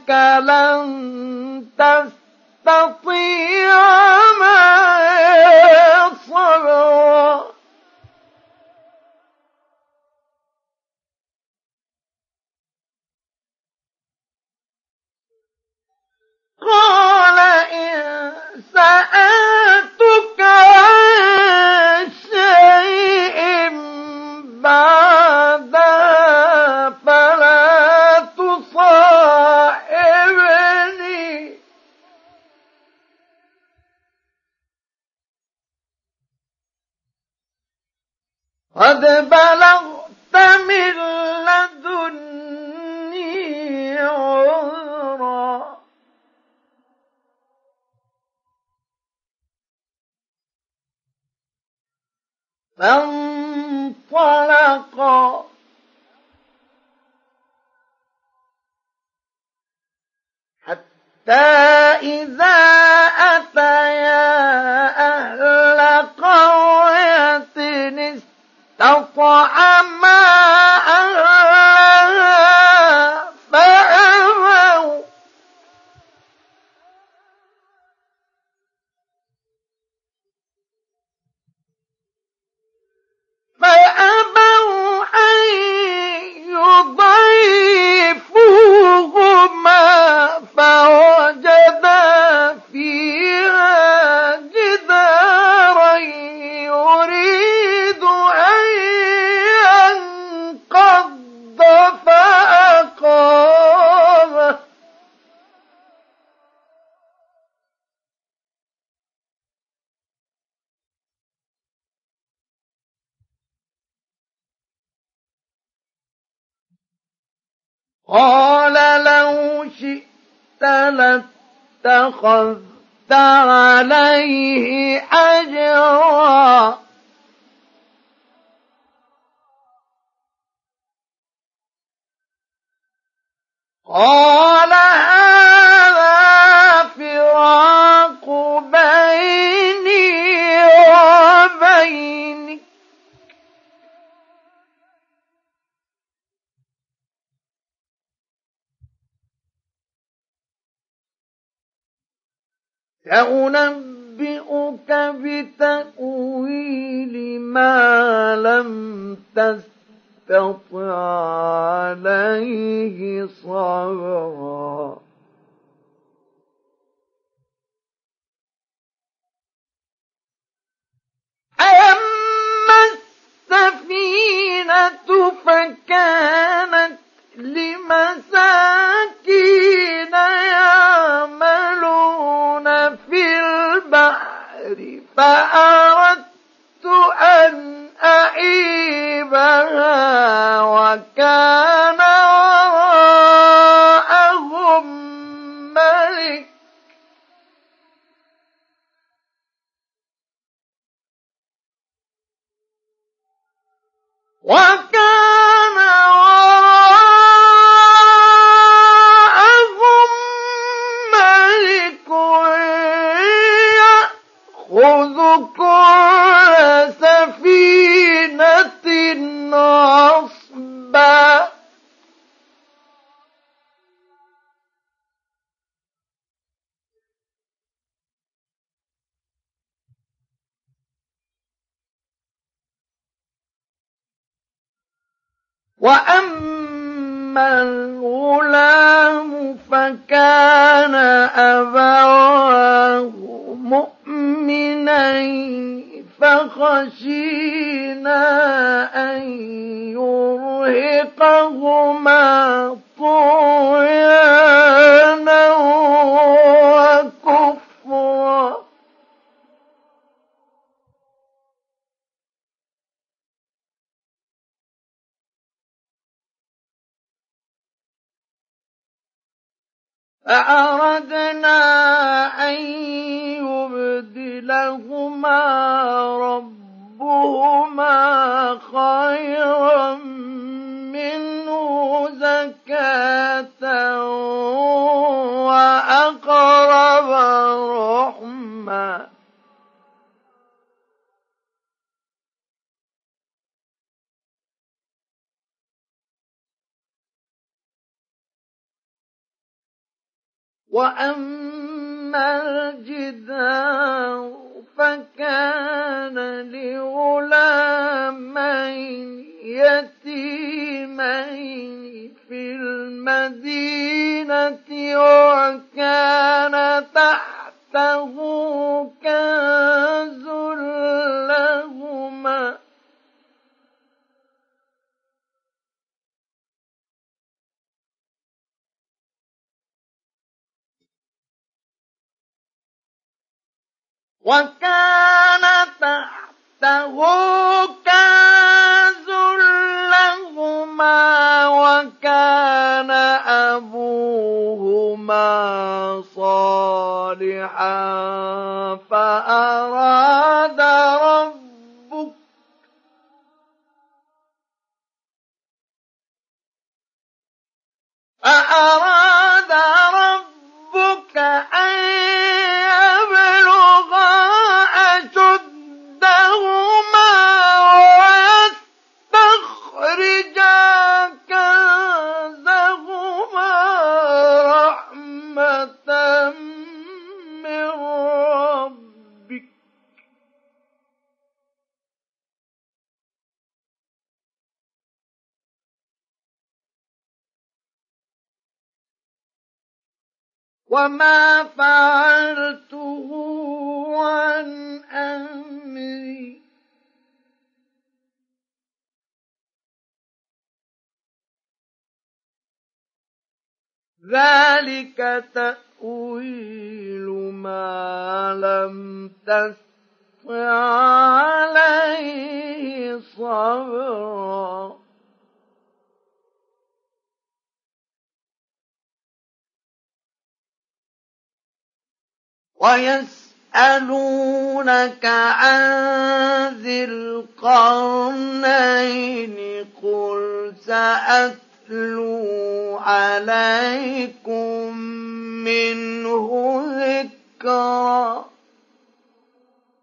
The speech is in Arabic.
لن تستطيع معي صبرا قال إن سألتك عن شيء بعدها فلا تصاحبني قد بلغت من لدني عذرا فانطلقا حتى إذا أتيا أهل قرية استطعما أهلها فأبوا أن يضيفوهما فوجدا فيها جدارا يريد أن ينقض فأقامه قال لو شئت لاتخذت عليه أجرا قال هذا فراق بيني وبينك سأنبئك بتأويل ما لم تستطع عليه صبرا أما السفينة فكانت لمساكين يعملون في البحر فأردت أن أعيبها وكان وراءهم ملك يأخذ كل سفينة غصبا وأما الغلام فكان أبواه مؤمنين فخشينا أن يرهقهما طغيانا وكفرا فأردنا أن يبدلهما ربهما خيرا منه زكاة وأقرب رحما وأما الجدار فكان لغلامين يتيمين في المدينة وكان تحته كنز لهما وكان أبوهما صالحا فأراد ربك أن يبلغا أشدهما ويستخرجا كنزهما رحمة من ربك وما فعلته عن أمري ذلك تأويل ما لم تستطع عليه صبرا ويسألونك عن ذي القرنين قل سأتلو عليكم منه ذكرا